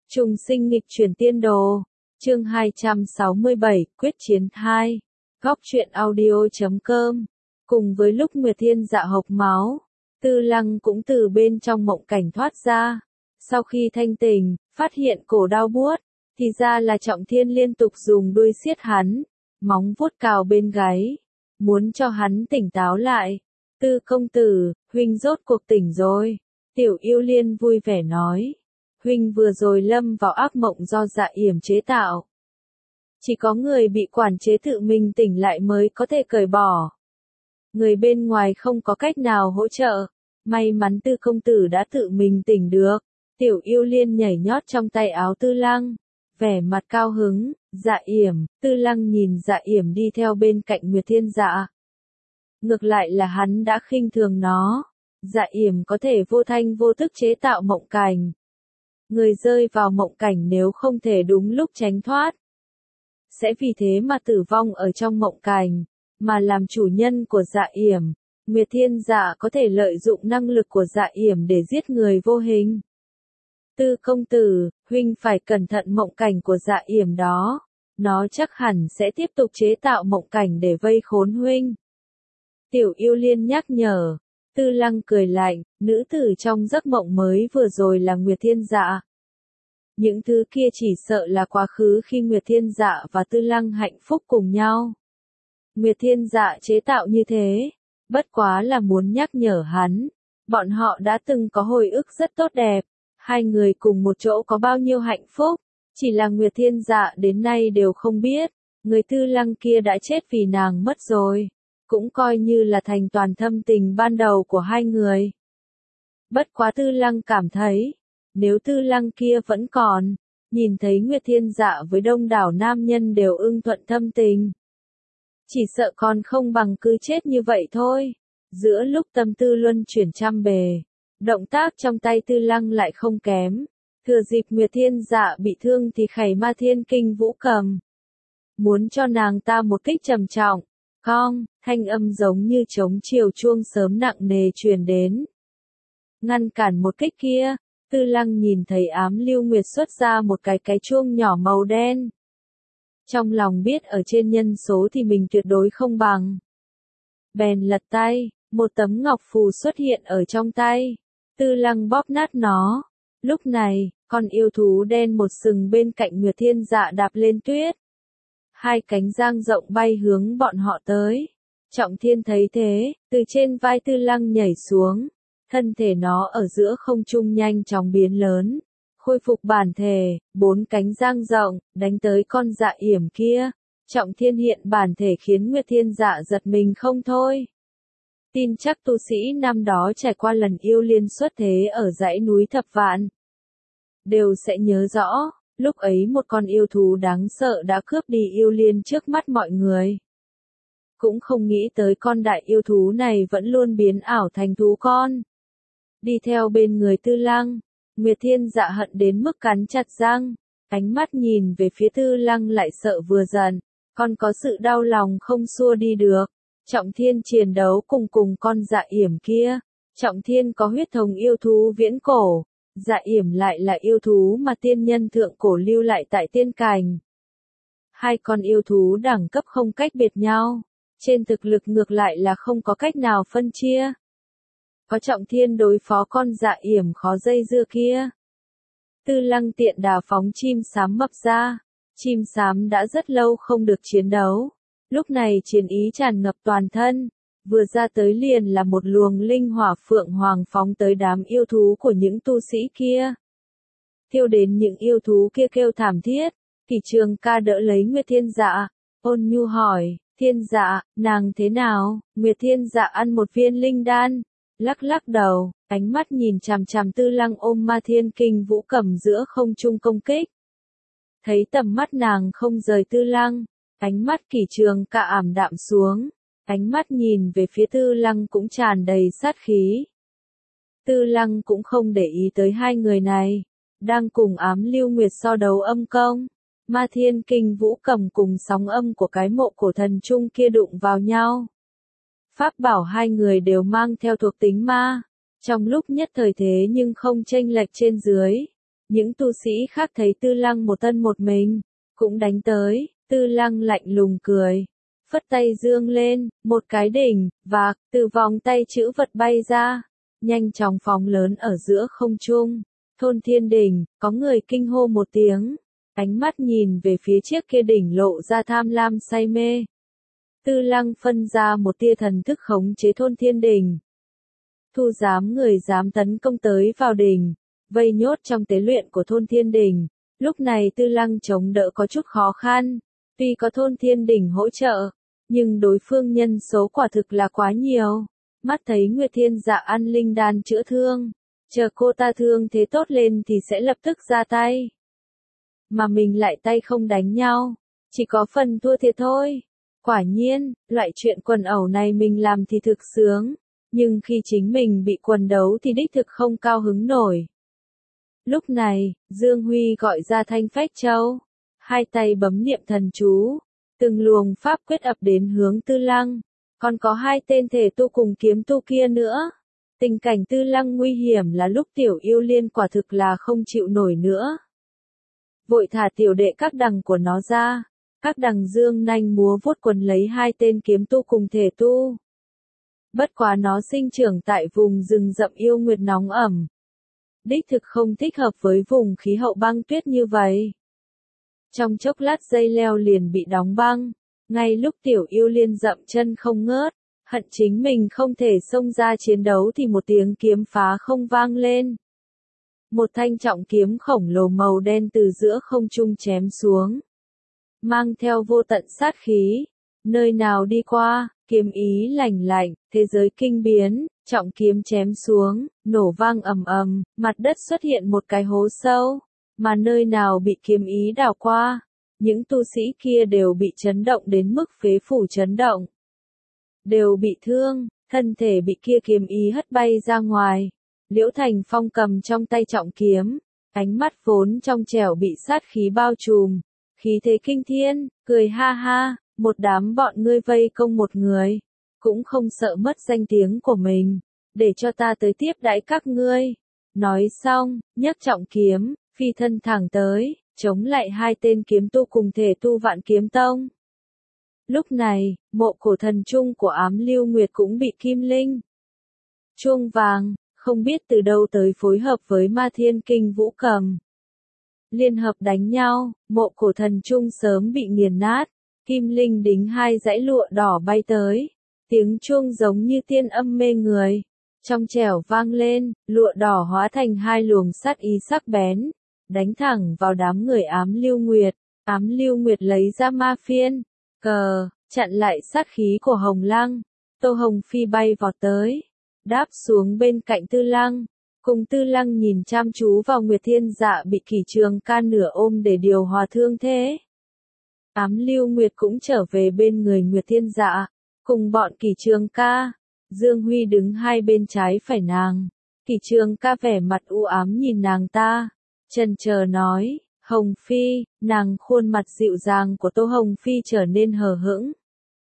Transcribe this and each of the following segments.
Trùng sinh nghịch chuyển tiên đồ. Chương 267, quyết chiến 2. Góc truyện audio.com. Cùng với lúc Nguyệt Thiên Dạ hộc máu, Tư Lăng cũng từ bên trong mộng cảnh thoát ra. Sau khi thanh tỉnh, phát hiện cổ đau buốt, thì ra là Trọng Thiên liên tục dùng đuôi siết hắn, móng vuốt cào bên gáy, muốn cho hắn tỉnh táo lại. Tư công tử, huynh rốt cuộc tỉnh rồi. Tiểu Yêu Liên vui vẻ nói. Huynh vừa rồi lâm vào ác mộng do Dạ Yểm chế tạo. Chỉ có người bị quản chế tự mình tỉnh lại mới có thể cởi bỏ. Người bên ngoài không có cách nào hỗ trợ. May mắn Tư công tử đã tự mình tỉnh được. Tiểu Yêu Liên nhảy nhót trong tay áo Tư Lăng, vẻ mặt cao hứng. Dạ Yểm. Tư Lăng nhìn Dạ Yểm đi theo bên cạnh Nguyệt Thiên Dạ. Ngược lại là hắn đã khinh thường nó. Dạ Yểm có thể vô thanh vô thức chế tạo mộng cảnh. Người rơi vào mộng cảnh nếu không thể đúng lúc tránh thoát, sẽ vì thế mà tử vong ở trong mộng cảnh. Mà làm chủ nhân của Dạ Yểm, Nguyệt Thiên Dạ có thể lợi dụng năng lực của Dạ Yểm để giết người vô hình. Tư công tử, huynh phải cẩn thận mộng cảnh của Dạ Yểm đó. Nó chắc hẳn sẽ tiếp tục chế tạo mộng cảnh để vây khốn huynh. Tiểu Yêu Liên nhắc nhở. Tư Lăng cười lạnh, nữ tử trong giấc mộng mới vừa rồi là Nguyệt Thiên Dạ. Những thứ kia chỉ sợ là quá khứ khi Nguyệt Thiên Dạ và Tư Lăng hạnh phúc cùng nhau. Nguyệt Thiên Dạ chế tạo như thế, bất quá là muốn nhắc nhở hắn, bọn họ đã từng có hồi ức rất tốt đẹp, hai người cùng một chỗ có bao nhiêu hạnh phúc, chỉ là Nguyệt Thiên Dạ đến nay đều không biết, người Tư Lăng kia đã chết vì nàng mất rồi. Cũng coi như là thành toàn thâm tình ban đầu của hai người. Bất quá Tư Lăng cảm thấy, nếu Tư Lăng kia vẫn còn, nhìn thấy Nguyệt Thiên Dạ với đông đảo nam nhân đều ưng thuận thâm tình, chỉ sợ còn không bằng cứ chết như vậy thôi. Giữa lúc tâm tư luân chuyển trăm bề, động tác trong tay Tư Lăng lại không kém. Thừa dịp Nguyệt Thiên Dạ bị thương thì khải ma thiên kinh vũ cầm, muốn cho nàng ta một kích trầm trọng. Cong, thanh âm giống như trống chiều chuông sớm nặng nề truyền đến. Ngăn cản một kích kia, Tư Lăng nhìn thấy Ám Lưu Nguyệt xuất ra một cái chuông nhỏ màu đen. Trong lòng biết ở trên nhân số thì mình tuyệt đối không bằng. Bèn lật tay, một tấm ngọc phù xuất hiện ở trong tay. Tư Lăng bóp nát nó. Lúc này, con yêu thú đen một sừng bên cạnh Nguyệt Thiên Dạ đạp lên tuyết. Hai cánh dang rộng bay hướng bọn họ tới. Trọng Thiên thấy thế, từ trên vai Tư Lăng nhảy xuống. Thân thể nó ở giữa không trung nhanh chóng biến lớn. Khôi phục bản thể, bốn cánh dang rộng, đánh tới con Dạ Yểm kia. Trọng Thiên hiện bản thể khiến Nguyệt Thiên Dạ giật mình không thôi. Tin chắc tu sĩ năm đó trải qua lần yêu liên xuất thế ở dãy núi Thập Vạn đều sẽ nhớ rõ. Lúc ấy một con yêu thú đáng sợ đã cướp đi yêu liên trước mắt mọi người. Cũng không nghĩ tới con đại yêu thú này vẫn luôn biến ảo thành thú con. Đi theo bên người Tư Lăng, Nguyệt Thiên Dạ hận đến mức cắn chặt răng, ánh mắt nhìn về phía Tư Lăng lại sợ vừa giận, còn có sự đau lòng không xua đi được. Trọng Thiên chiến đấu cùng con Dạ Yểm kia. Trọng Thiên có huyết thống yêu thú viễn cổ. Dạ Yểm lại là yêu thú mà tiên nhân thượng cổ lưu lại tại tiên cảnh. Hai con yêu thú đẳng cấp không cách biệt nhau, trên thực lực ngược lại là không có cách nào phân chia. Có Trọng Thiên đối phó con Dạ Yểm khó dây dưa kia. Tư Lăng tiện đà phóng chim sám mập ra. Chim sám đã rất lâu không được chiến đấu. Lúc này chiến ý tràn ngập toàn thân. Vừa ra tới liền là một luồng linh hỏa phượng hoàng phóng tới đám yêu thú của những tu sĩ kia. Thiêu đến những yêu thú kia kêu thảm thiết. Kỷ Trường Ca đỡ lấy Nguyệt Thiên Dạ, ôn nhu hỏi, Thiên Dạ, nàng thế nào? Nguyệt Thiên Dạ ăn một viên linh đan, lắc lắc đầu, ánh mắt nhìn chằm chằm Tư Lăng ôm ma thiên kinh vũ cầm giữa không trung công kích. Thấy tầm mắt nàng không rời Tư Lăng, ánh mắt Kỷ Trường Ca ảm đạm xuống. Ánh mắt nhìn về phía Tư Lăng cũng tràn đầy sát khí. Tư Lăng cũng không để ý tới hai người này, đang cùng Ám Lưu Nguyệt so đấu âm công. Ma thiên kinh vũ cầm cùng sóng âm của cái mộ cổ thần trung kia đụng vào nhau. Pháp bảo hai người đều mang theo thuộc tính ma, trong lúc nhất thời thế nhưng không chênh lệch trên dưới. Những tu sĩ khác thấy Tư Lăng một thân một mình, cũng đánh tới, Tư Lăng lạnh lùng cười. Phất tay dương lên, một cái đỉnh, vạc, từ vòng tay chữ vật bay ra, nhanh chóng phóng lớn ở giữa không trung. Thôn Thiên Đỉnh, có người kinh hô một tiếng, ánh mắt nhìn về phía chiếc kia đỉnh lộ ra tham lam say mê. Tư Lăng phân ra một tia thần thức khống chế Thôn Thiên Đỉnh. Thu giám người dám tấn công tới vào đỉnh, vây nhốt trong tế luyện của Thôn Thiên Đỉnh. Lúc này Tư Lăng chống đỡ có chút khó khăn, tuy có Thôn Thiên Đỉnh hỗ trợ, nhưng đối phương nhân số quả thực là quá nhiều. Mắt thấy Nguyệt Thiên Dạ ăn linh đan chữa thương, chờ cô ta thương thế tốt lên thì sẽ lập tức ra tay. Mà mình lại tay không đánh nhau, chỉ có phần thua thiệt thôi. Quả nhiên, loại chuyện quần ẩu này mình làm thì thực sướng, nhưng khi chính mình bị quần đấu thì đích thực không cao hứng nổi. Lúc này, Dương Huy gọi ra Thanh Phách Châu, hai tay bấm niệm thần chú, từng luồng pháp quyết ập đến hướng Tư Lăng, còn có hai tên thể tu cùng kiếm tu kia nữa. Tình cảnh Tư Lăng nguy hiểm là lúc tiểu yêu liên quả thực là không chịu nổi nữa. Vội thả tiểu đệ các đằng của nó ra, các đằng dương nanh múa vuốt quần lấy hai tên kiếm tu cùng thể tu. Bất quá nó sinh trưởng tại vùng rừng rậm yêu nguyệt nóng ẩm. Đích thực không thích hợp với vùng khí hậu băng tuyết như vậy. Trong chốc lát dây leo liền bị đóng băng, ngay lúc tiểu yêu liên dậm chân không ngớt, hận chính mình không thể xông ra chiến đấu thì một tiếng kiếm phá không vang lên. Một thanh trọng kiếm khổng lồ màu đen từ giữa không trung chém xuống, mang theo vô tận sát khí, nơi nào đi qua, kiếm ý lạnh lạnh, thế giới kinh biến, trọng kiếm chém xuống, nổ vang ầm ầm, mặt đất xuất hiện một cái hố sâu, mà nơi nào bị kiếm ý đào qua, những tu sĩ kia đều bị chấn động đến mức phế phủ chấn động. Đều bị thương, thân thể bị kia kiếm ý hất bay ra ngoài. Liễu Thành Phong cầm trong tay trọng kiếm, ánh mắt vốn trong trẻo bị sát khí bao trùm, khí thế kinh thiên, cười ha ha, một đám bọn ngươi vây công một người, cũng không sợ mất danh tiếng của mình, để cho ta tới tiếp đãi các ngươi. Nói xong, nhấc trọng kiếm, phi thân thẳng tới, chống lại hai tên kiếm tu cùng thể tu Vạn Kiếm Tông. Lúc này, mộ cổ thần trung của Ám Lưu Nguyệt cũng bị Kim Linh chuông vàng, không biết từ đâu tới phối hợp với Ma Thiên Kinh Vũ Cầm. Liên hợp đánh nhau, mộ cổ thần trung sớm bị nghiền nát, Kim Linh đính hai dãy lụa đỏ bay tới, tiếng chuông giống như tiên âm mê người. Trong trẻo vang lên, lụa đỏ hóa thành hai luồng sát ý sắc bén, đánh thẳng vào đám người Ám Lưu Nguyệt. Ám Lưu Nguyệt lấy ra ma phiên, cờ, chặn lại sát khí của Hồng Lăng. Tô Hồng Phi bay vọt tới, đáp xuống bên cạnh Tư Lăng, cùng Tư Lăng nhìn chăm chú vào Nguyệt Thiên Dạ bị Kỷ Trường Ca nửa ôm để điều hòa thương thế. Ám Lưu Nguyệt cũng trở về bên người Nguyệt Thiên Dạ, cùng bọn Kỷ Trường Ca. Dương Huy đứng hai bên trái phải nàng. Kỷ Trường Ca vẻ mặt u ám nhìn nàng ta, chần chờ nói, Hồng Phi, nàng khuôn mặt dịu dàng của Tô Hồng Phi trở nên hờ hững.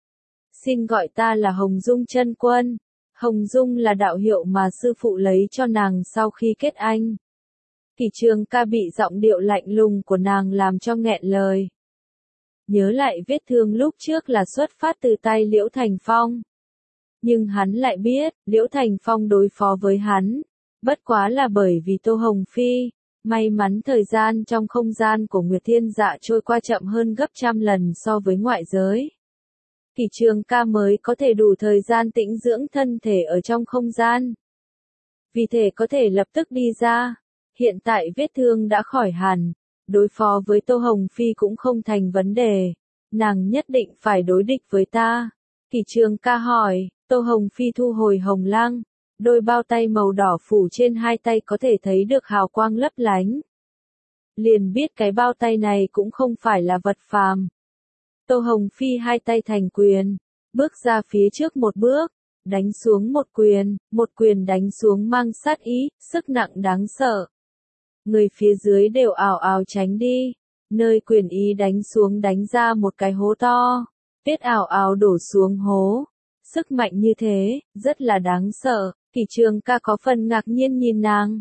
Xin gọi ta là Hồng Dung chân quân. Hồng Dung là đạo hiệu mà sư phụ lấy cho nàng sau khi kết anh. Kỷ Trường Ca bị giọng điệu lạnh lùng của nàng làm cho nghẹn lời. Nhớ lại vết thương lúc trước là xuất phát từ tay Liễu Thành Phong. Nhưng hắn lại biết, Liễu Thành Phong đối phó với hắn, bất quá là bởi vì Tô Hồng Phi. May mắn thời gian trong không gian của Nguyệt Thiên Dạ trôi qua chậm hơn gấp trăm lần so với ngoại giới. Kỷ Trường Ca mới có thể đủ thời gian tĩnh dưỡng thân thể ở trong không gian. Vì thể có thể lập tức đi ra. Hiện tại vết thương đã khỏi hẳn, đối phó với Tô Hồng Phi cũng không thành vấn đề. Nàng nhất định phải đối địch với ta. Kỷ Trường Ca hỏi, Tô Hồng Phi thu hồi hồng lăng. Đôi bao tay màu đỏ phủ trên hai tay có thể thấy được hào quang lấp lánh. Liền biết cái bao tay này cũng không phải là vật phàm. Tô Hồng Phi hai tay thành quyền, bước ra phía trước một bước, đánh xuống một quyền đánh xuống mang sát ý, sức nặng đáng sợ. Người phía dưới đều ào ào tránh đi, nơi quyền ý đánh xuống đánh ra một cái hố to, tuyết ào ào đổ xuống hố. Sức mạnh như thế, rất là đáng sợ. Kỷ Trường Ca có phần ngạc nhiên nhìn nàng.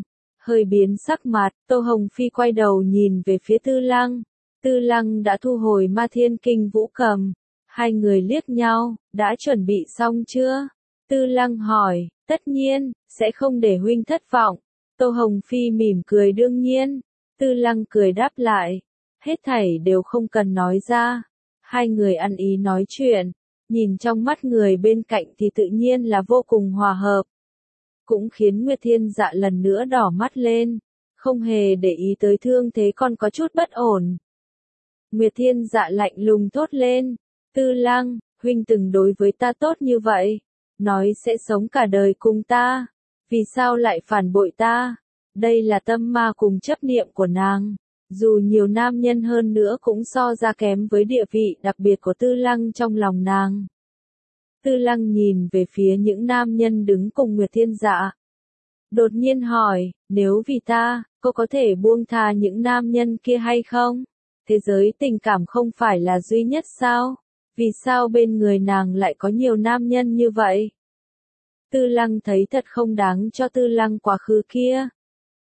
hơi biến sắc mặt, Tô Hồng Phi quay đầu nhìn về phía Tư Lăng. Tư Lăng đã thu hồi Ma Thiên Kinh Vũ Cầm. Hai người liếc nhau, đã chuẩn bị xong chưa? Tư Lăng hỏi, tất nhiên, sẽ không để huynh thất vọng. Tô Hồng Phi mỉm cười đương nhiên. Tư Lăng cười đáp lại, hết thảy đều không cần nói ra. Hai người ăn ý nói chuyện, nhìn trong mắt người bên cạnh thì tự nhiên là vô cùng hòa hợp. Cũng khiến Nguyệt Thiên Dạ lần nữa đỏ mắt lên, không hề để ý tới thương thế còn có chút bất ổn. Nguyệt Thiên Dạ lạnh lùng thốt lên, Tư Lăng, huynh từng đối với ta tốt như vậy, nói sẽ sống cả đời cùng ta, vì sao lại phản bội ta? Đây là tâm ma cùng chấp niệm của nàng, dù nhiều nam nhân hơn nữa cũng so ra kém với địa vị đặc biệt của Tư Lăng trong lòng nàng. Tư Lăng nhìn về phía những nam nhân đứng cùng Nguyệt Thiên Dạ. Đột nhiên hỏi, nếu vì ta, cô có thể buông tha những nam nhân kia hay không? Thế giới tình cảm không phải là duy nhất sao? Vì sao bên người nàng lại có nhiều nam nhân như vậy? Tư Lăng thấy thật không đáng cho Tư Lăng quá khứ kia.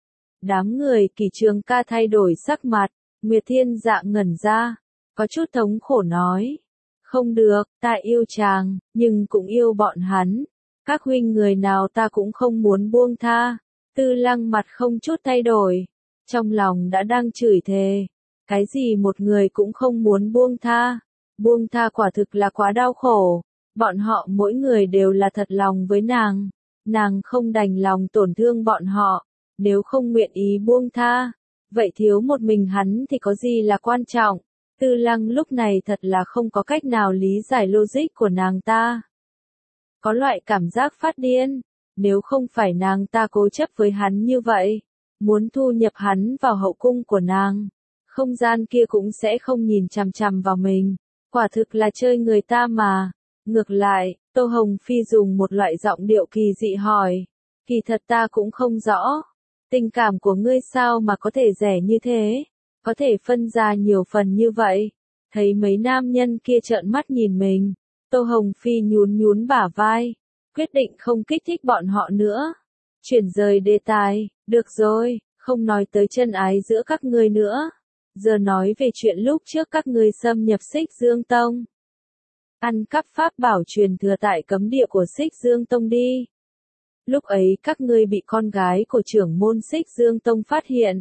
Đám người Kỷ Trường Ca thay đổi sắc mặt, Nguyệt Thiên Dạ ngẩn ra, có chút thống khổ nói. Không được, ta yêu chàng, nhưng cũng yêu bọn hắn. Các huynh người nào ta cũng không muốn buông tha. Tư Lăng mặt không chút thay đổi, trong lòng đã đang chửi thề. Cái gì một người cũng không muốn buông tha. Buông tha quả thực là quá đau khổ. Bọn họ mỗi người đều là thật lòng với nàng. Nàng không đành lòng tổn thương bọn họ. Nếu không nguyện ý buông tha, vậy thiếu một mình hắn thì có gì là quan trọng. Tư Lăng lúc này thật là không có cách nào lý giải logic của nàng ta. Có loại cảm giác phát điên, nếu không phải nàng ta cố chấp với hắn như vậy, muốn thu nhập hắn vào hậu cung của nàng, không gian kia cũng sẽ không nhìn chằm chằm vào mình, quả thực là chơi người ta mà. Ngược lại, Tô Hồng Phi dùng một loại giọng điệu kỳ dị hỏi, kỳ thật ta cũng không rõ, tình cảm của ngươi sao mà có thể rẻ như thế? Có thể phân ra nhiều phần như vậy. Thấy mấy nam nhân kia trợn mắt nhìn mình, Tô Hồng Phi nhún nhún bả vai, quyết định không kích thích bọn họ nữa. Chuyển rời đề tài, được rồi, không nói tới chân ái giữa các ngươi nữa. Giờ nói về chuyện lúc trước các ngươi xâm nhập Xích Dương Tông. Ăn cắp pháp bảo truyền thừa tại cấm địa của Xích Dương Tông đi. Lúc ấy các ngươi bị con gái của trưởng môn Xích Dương Tông phát hiện.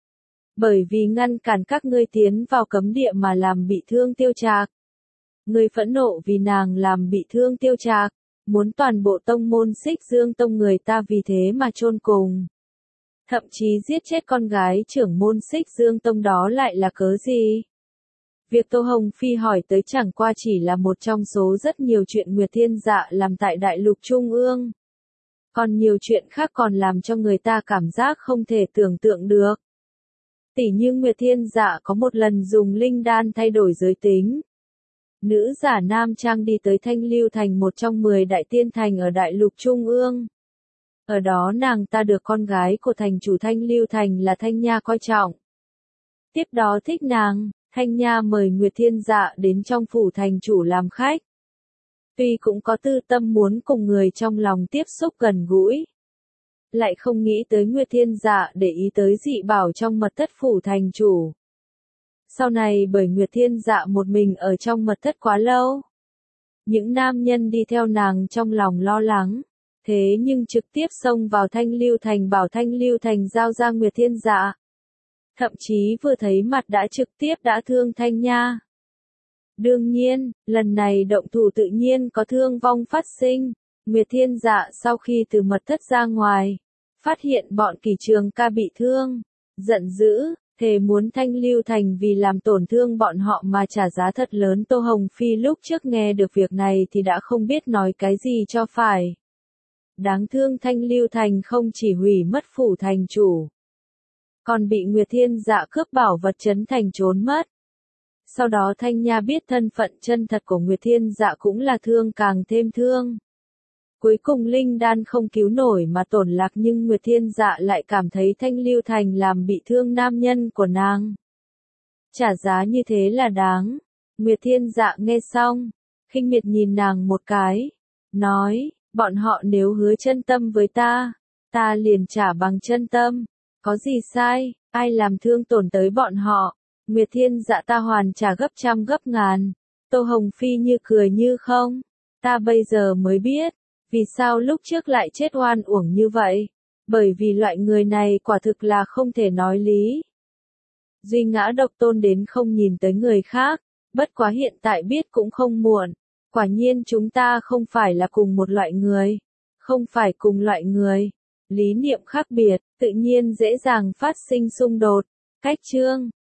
Bởi vì ngăn cản các ngươi tiến vào cấm địa mà làm bị thương Tiêu Trạc. Ngươi phẫn nộ vì nàng làm bị thương Tiêu Trạc, muốn toàn bộ tông môn Xích Dương Tông người ta vì thế mà chôn cùng. Thậm chí giết chết con gái trưởng môn Xích Dương Tông đó lại là cớ gì? Việc Tô Hồng Phi hỏi tới chẳng qua chỉ là một trong số rất nhiều chuyện Nguyệt Thiên Dạ làm tại Đại Lục Trung ương. Còn nhiều chuyện khác còn làm cho người ta cảm giác không thể tưởng tượng được. Tỉ như Nguyệt Thiên Dạ có một lần dùng linh đan thay đổi giới tính. Nữ giả nam trang đi tới Thanh Lưu Thành, một trong 10 đại tiên thành ở Đại Lục Trung ương. Ở đó nàng ta được con gái của thành chủ Thanh Lưu Thành là Thanh Nha coi trọng. Tiếp đó thích nàng, Thanh Nha mời Nguyệt Thiên Dạ đến trong phủ thành chủ làm khách. Tuy cũng có tư tâm muốn cùng người trong lòng tiếp xúc gần gũi, lại không nghĩ tới Nguyệt Thiên Dạ để ý tới dị bảo trong mật thất phủ thành chủ. Sau này bởi Nguyệt Thiên Dạ một mình ở trong mật thất quá lâu, những nam nhân đi theo nàng trong lòng lo lắng, thế nhưng trực tiếp xông vào Thanh Lưu Thành bảo Thanh Lưu Thành giao ra Nguyệt Thiên Dạ. Thậm chí vừa thấy mặt đã trực tiếp đã thương Thanh Nha. Đương nhiên, lần này động thủ tự nhiên có thương vong phát sinh. Nguyệt Thiên Dạ sau khi từ mật thất ra ngoài, phát hiện bọn Kỷ Trường Ca bị thương, giận dữ, thề muốn Thanh Lưu Thành vì làm tổn thương bọn họ mà trả giá thật lớn. Tô Hồng Phi lúc trước nghe được việc này thì đã không biết nói cái gì cho phải. Đáng thương Thanh Lưu Thành không chỉ hủy mất phủ thành chủ, còn bị Nguyệt Thiên Dạ cướp bảo vật trấn thành trốn mất. Sau đó Thanh Nha biết thân phận chân thật của Nguyệt Thiên Dạ cũng là thương càng thêm thương. Cuối cùng linh đan không cứu nổi mà tổn lạc, nhưng Nguyệt Thiên Dạ lại cảm thấy Thanh Lưu Thành làm bị thương nam nhân của nàng. Trả giá như thế là đáng. Nguyệt Thiên Dạ nghe xong, khinh miệt nhìn nàng một cái, nói, bọn họ nếu hứa chân tâm với ta, ta liền trả bằng chân tâm. Có gì sai, ai làm thương tổn tới bọn họ? Nguyệt Thiên Dạ ta hoàn trả gấp trăm gấp ngàn. Tô Hồng Phi như cười như không. Ta bây giờ mới biết, vì sao lúc trước lại chết oan uổng như vậy. Bởi vì loại người này quả thực là không thể nói lý. Duy ngã độc tôn đến không nhìn tới người khác, bất quá hiện tại biết cũng không muộn. Quả nhiên chúng ta không phải là cùng một loại người. Không phải cùng loại người. Lý niệm khác biệt, tự nhiên dễ dàng phát sinh xung đột. Cách chương